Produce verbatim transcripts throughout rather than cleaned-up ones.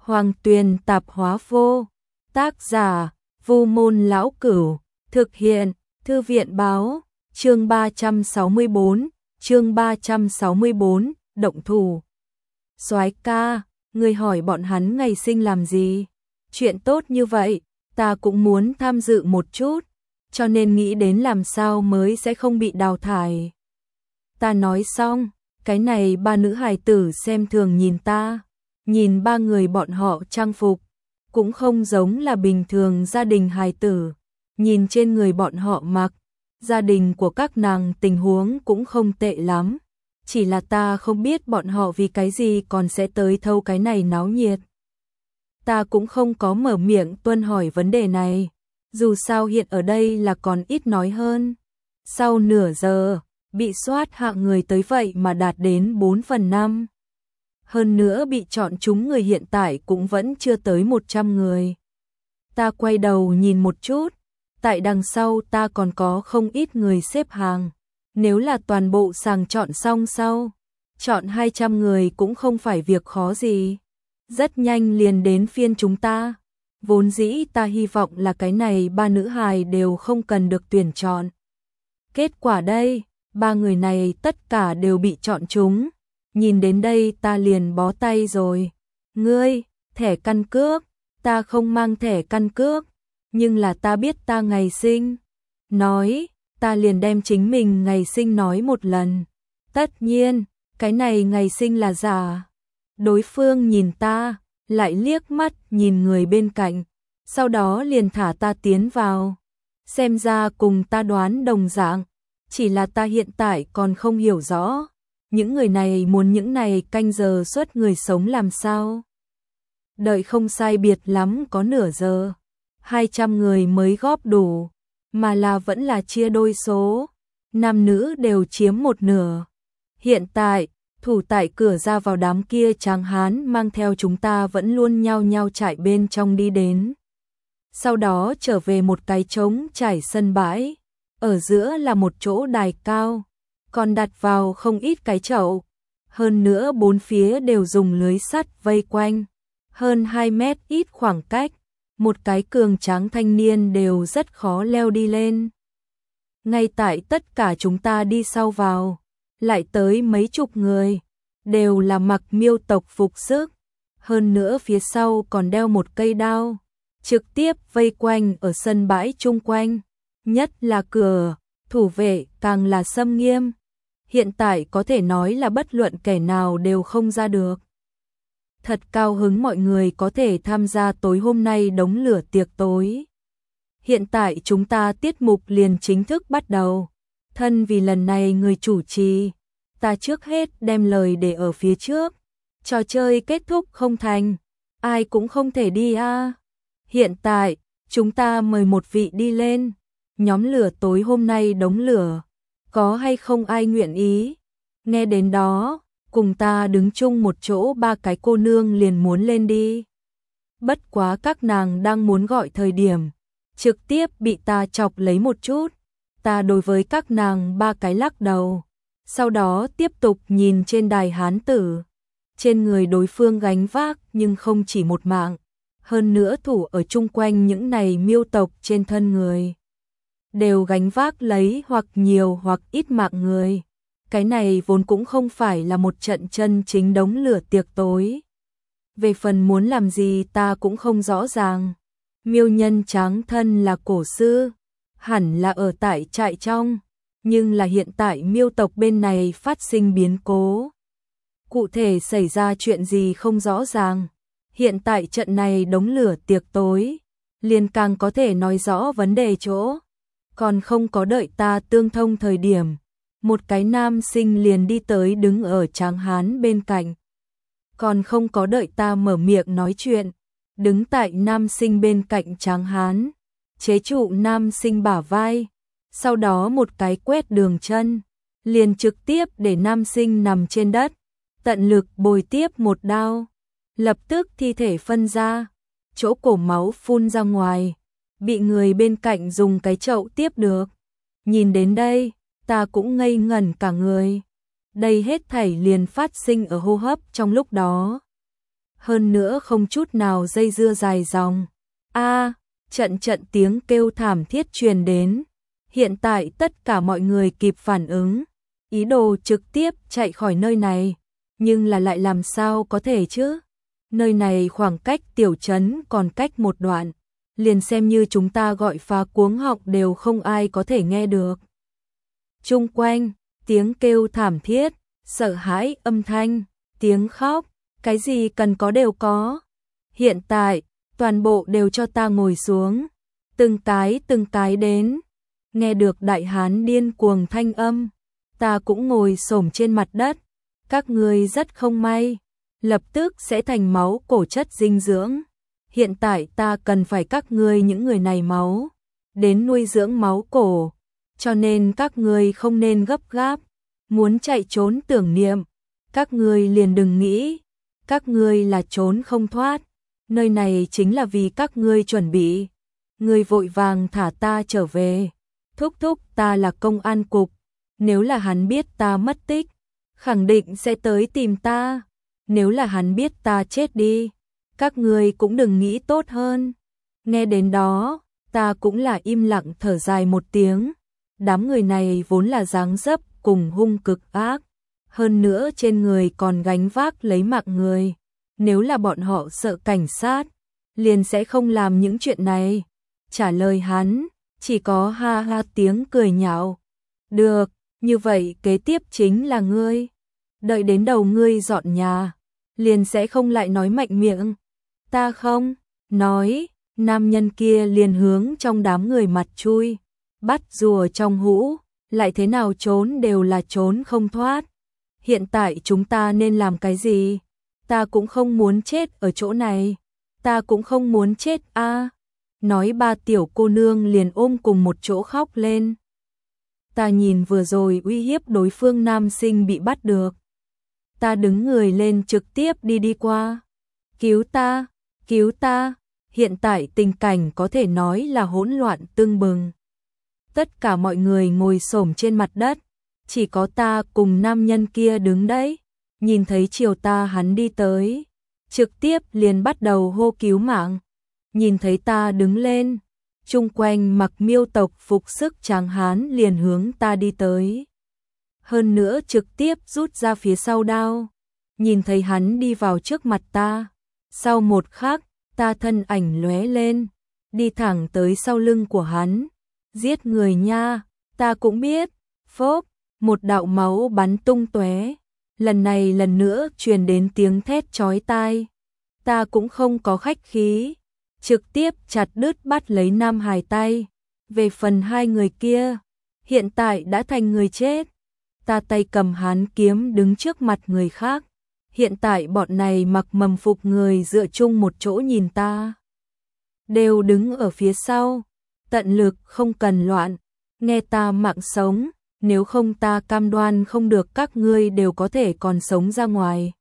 Hoàng Tuyền Tạp Hóa Vô. Tác giả Vu Môn Lão Cửu. Thực hiện Thư viện Báo. Chương ba trăm sáu mươi bốn, chương ba trăm sáu mươi bốn, động thủ. Soái ca, người hỏi bọn hắn ngày sinh làm gì? Chuyện tốt như vậy, ta cũng muốn tham dự một chút, cho nên nghĩ đến làm sao mới sẽ không bị đào thải. Ta nói xong, cái này ba nữ hài tử xem thường nhìn ta, nhìn ba người bọn họ trang phục, cũng không giống là bình thường gia đình hài tử, nhìn trên người bọn họ mặc, gia đình của các nàng tình huống cũng không tệ lắm, chỉ là ta không biết bọn họ vì cái gì còn sẽ tới thâu cái này náo nhiệt. Ta cũng không có mở miệng tuân hỏi vấn đề này, dù sao hiện ở đây là còn ít nói hơn. Sau nửa giờ, bị soát hạng người tới vậy mà đạt đến bốn phần năm. Hơn nữa bị chọn chúng người hiện tại cũng vẫn chưa tới một trăm người. Ta quay đầu nhìn một chút, tại đằng sau ta còn có không ít người xếp hàng. Nếu là toàn bộ sàng chọn xong sau, chọn hai trăm người cũng không phải việc khó gì. Rất nhanh liền đến phiên chúng ta. Vốn dĩ ta hy vọng là cái này ba nữ hài đều không cần được tuyển chọn. Kết quả đây, ba người này tất cả đều bị chọn chúng. Nhìn đến đây ta liền bó tay rồi. Ngươi, thẻ căn cước, ta không mang thẻ căn cước, nhưng là ta biết ta ngày sinh. Nói, ta liền đem chính mình ngày sinh nói một lần. Tất nhiên, cái này ngày sinh là giả. Đối phương nhìn ta, lại liếc mắt nhìn người bên cạnh, sau đó liền thả ta tiến vào. Xem ra cùng ta đoán đồng dạng, chỉ là ta hiện tại còn không hiểu rõ. Những người này muốn những này canh giờ xuất người sống làm sao? Đợi không sai biệt lắm có nửa giờ, hai trăm người mới góp đủ, mà là vẫn là chia đôi số, nam nữ đều chiếm một nửa. Hiện tại, thủ tại cửa ra vào đám kia tráng hán mang theo chúng ta vẫn luôn nhao nhao chạy bên trong đi đến. Sau đó trở về một cái trống trải sân bãi, ở giữa là một chỗ đài cao, còn đặt vào không ít cái chậu. Hơn nữa bốn phía đều dùng lưới sắt vây quanh, hơn hai mét ít khoảng cách, một cái cường tráng thanh niên đều rất khó leo đi lên. Ngay tại tất cả chúng ta đi sau vào, lại tới mấy chục người, đều là mặc miêu tộc phục sức, hơn nữa phía sau còn đeo một cây đao, trực tiếp vây quanh ở sân bãi chung quanh, nhất là cửa, thủ vệ càng là xâm nghiêm. Hiện tại có thể nói là bất luận kẻ nào đều không ra được. Thật cao hứng mọi người có thể tham gia tối hôm nay đống lửa tiệc tối. Hiện tại chúng ta tiết mục liền chính thức bắt đầu. Thân vì lần này người chủ trì, ta trước hết đem lời để ở phía trước. Trò chơi kết thúc không thành, ai cũng không thể đi a. Hiện tại, chúng ta mời một vị đi lên. Nhóm lửa tối hôm nay đống lửa, có hay không ai nguyện ý? Nghe đến đó, cùng ta đứng chung một chỗ ba cái cô nương liền muốn lên đi. Bất quá các nàng đang muốn gọi thời điểm, trực tiếp bị ta chọc lấy một chút. Ta đối với các nàng ba cái lắc đầu, sau đó tiếp tục nhìn trên đài hán tử. Trên người đối phương gánh vác nhưng không chỉ một mạng, hơn nữa thủ ở chung quanh những này miêu tộc trên thân người, đều gánh vác lấy hoặc nhiều hoặc ít mạng người. Cái này vốn cũng không phải là một trận chân chính đống lửa tiệc tối. Về phần muốn làm gì ta cũng không rõ ràng. Miêu nhân tráng thân là cổ sư, hẳn là ở tại trại trong, nhưng là hiện tại miêu tộc bên này phát sinh biến cố. Cụ thể xảy ra chuyện gì không rõ ràng. Hiện tại trận này đống lửa tiệc tối, liền càng có thể nói rõ vấn đề chỗ. Còn không có đợi ta tương thông thời điểm, một cái nam sinh liền đi tới đứng ở tráng hán bên cạnh. Còn không có đợi ta mở miệng nói chuyện, đứng tại nam sinh bên cạnh tráng hán, chế trụ nam sinh bả vai, sau đó một cái quét đường chân, liền trực tiếp để nam sinh nằm trên đất, tận lực bồi tiếp một đao, lập tức thi thể phân ra, chỗ cổ máu phun ra ngoài, bị người bên cạnh dùng cái chậu tiếp được. Nhìn đến đây, ta cũng ngây ngẩn cả người. Đây hết thảy liền phát sinh ở hô hấp trong lúc đó. hơn nữa không chút nào dây dưa dài dòng. A, trận trận tiếng kêu thảm thiết truyền đến. Hiện tại tất cả mọi người kịp phản ứng, ý đồ trực tiếp chạy khỏi nơi này, nhưng là lại làm sao có thể chứ? Nơi này khoảng cách tiểu trấn còn cách một đoạn, liền xem như chúng ta gọi phá cuống họng đều không ai có thể nghe được. Chung quanh, tiếng kêu thảm thiết, sợ hãi âm thanh, tiếng khóc, cái gì cần có đều có. Hiện tại, toàn bộ đều cho ta ngồi xuống, từng cái từng cái đến. Nghe được đại hán điên cuồng thanh âm, ta cũng ngồi xổm trên mặt đất. Các ngươi rất không may, lập tức sẽ thành máu cổ chất dinh dưỡng. Hiện tại ta cần phải các ngươi những người này máu, đến nuôi dưỡng máu cổ, cho nên các ngươi không nên gấp gáp, muốn chạy trốn tưởng niệm, các ngươi liền đừng nghĩ, các ngươi là trốn không thoát, nơi này chính là vì các ngươi chuẩn bị. Ngươi vội vàng thả ta trở về, thúc thúc ta là công an cục, nếu là hắn biết ta mất tích, khẳng định sẽ tới tìm ta, nếu là hắn biết ta chết đi, các ngươi cũng đừng nghĩ tốt hơn. Nghe đến đó, ta cũng là im lặng thở dài một tiếng, đám người này vốn là dáng dấp cùng hung cực ác, hơn nữa trên người còn gánh vác lấy mạng người, nếu là bọn họ sợ cảnh sát, liền sẽ không làm những chuyện này. Trả lời hắn, chỉ có ha ha tiếng cười nhạo. Được, như vậy kế tiếp chính là ngươi. Đợi đến đầu ngươi dọn nhà, liền sẽ không lại nói mạnh miệng. Ta không, nói, nam nhân kia liền hướng trong đám người mặt chui, bắt rùa trong hũ, lại thế nào trốn đều là trốn không thoát. Hiện tại chúng ta nên làm cái gì? Ta cũng không muốn chết ở chỗ này, ta cũng không muốn chết a. À. Nói ba tiểu cô nương liền ôm cùng một chỗ khóc lên. Ta nhìn vừa rồi uy hiếp đối phương nam sinh bị bắt được. Ta đứng người lên trực tiếp đi đi qua. Cứu ta, cứu ta, hiện tại tình cảnh có thể nói là hỗn loạn tưng bừng. Tất cả mọi người ngồi xổm trên mặt đất, chỉ có ta cùng nam nhân kia đứng đấy, nhìn thấy chiều ta hắn đi tới, trực tiếp liền bắt đầu hô cứu mạng. Nhìn thấy ta đứng lên, chung quanh mặc miêu tộc phục sức tráng hán liền hướng ta đi tới. Hơn nữa trực tiếp rút ra phía sau đao, nhìn thấy hắn đi vào trước mặt ta. Sau một khắc, ta thân ảnh lóe lên, đi thẳng tới sau lưng của hắn. Giết người nha, ta cũng biết. Phốp, một đạo máu bắn tung tóe. Lần này lần nữa truyền đến tiếng thét chói tai. Ta cũng không có khách khí, trực tiếp chặt đứt bắt lấy Nam Hải tay. Về phần hai người kia, hiện tại đã thành người chết. Ta tay cầm hán kiếm đứng trước mặt người khác. Hiện tại bọn này mặc mầm phục người dựa chung một chỗ nhìn ta, đều đứng ở phía sau, tận lực không cần loạn, nghe ta mạng sống, nếu không ta cam đoan không được các ngươi đều có thể còn sống ra ngoài.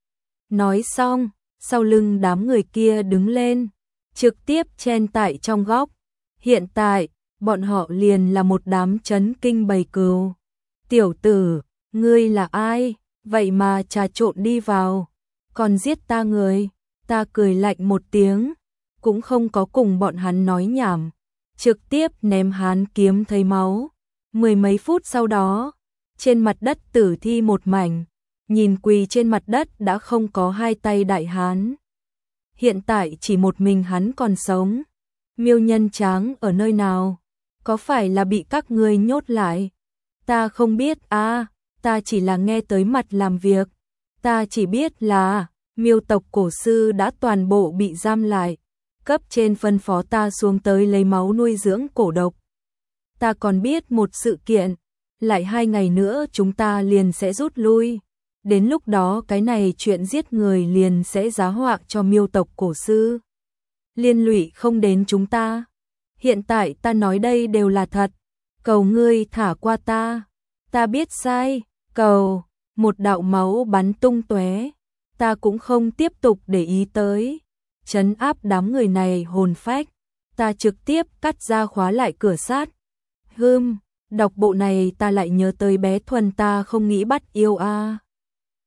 Nói xong, sau lưng đám người kia đứng lên, trực tiếp chen tại trong góc. Hiện tại, bọn họ liền là một đám chấn kinh bầy cừu. Tiểu tử, ngươi là ai? Vậy mà trà trộn đi vào, còn giết ta người. Ta cười lạnh một tiếng, cũng không có cùng bọn hắn nói nhảm, trực tiếp ném hán kiếm thấy máu. Mười mấy phút sau đó, trên mặt đất tử thi một mảnh, nhìn quỳ trên mặt đất đã không có hai tay đại hán. Hiện tại chỉ một mình hắn còn sống. Miêu Nhân Tráng ở nơi nào? Có phải là bị các ngươi nhốt lại? Ta không biết à, ta chỉ là nghe tới mặt làm việc. Ta chỉ biết là miêu tộc cổ sư đã toàn bộ bị giam lại. Cấp trên phân phó ta xuống tới lấy máu nuôi dưỡng cổ độc. Ta còn biết một sự kiện, lại hai ngày nữa chúng ta liền sẽ rút lui. Đến lúc đó cái này chuyện giết người liền sẽ giá họa cho miêu tộc cổ sư. Liên lụy không đến chúng ta. Hiện tại ta nói đây đều là thật. Cầu ngươi thả qua ta. Ta biết sai. Cầu. Một đạo máu bắn tung tóe. Ta cũng không tiếp tục để ý tới. Trấn áp đám người này hồn phách. Ta trực tiếp cắt ra khóa lại cửa sát. Hừm, đọc bộ này ta lại nhớ tới bé Thuần ta không nghĩ bắt yêu a. À.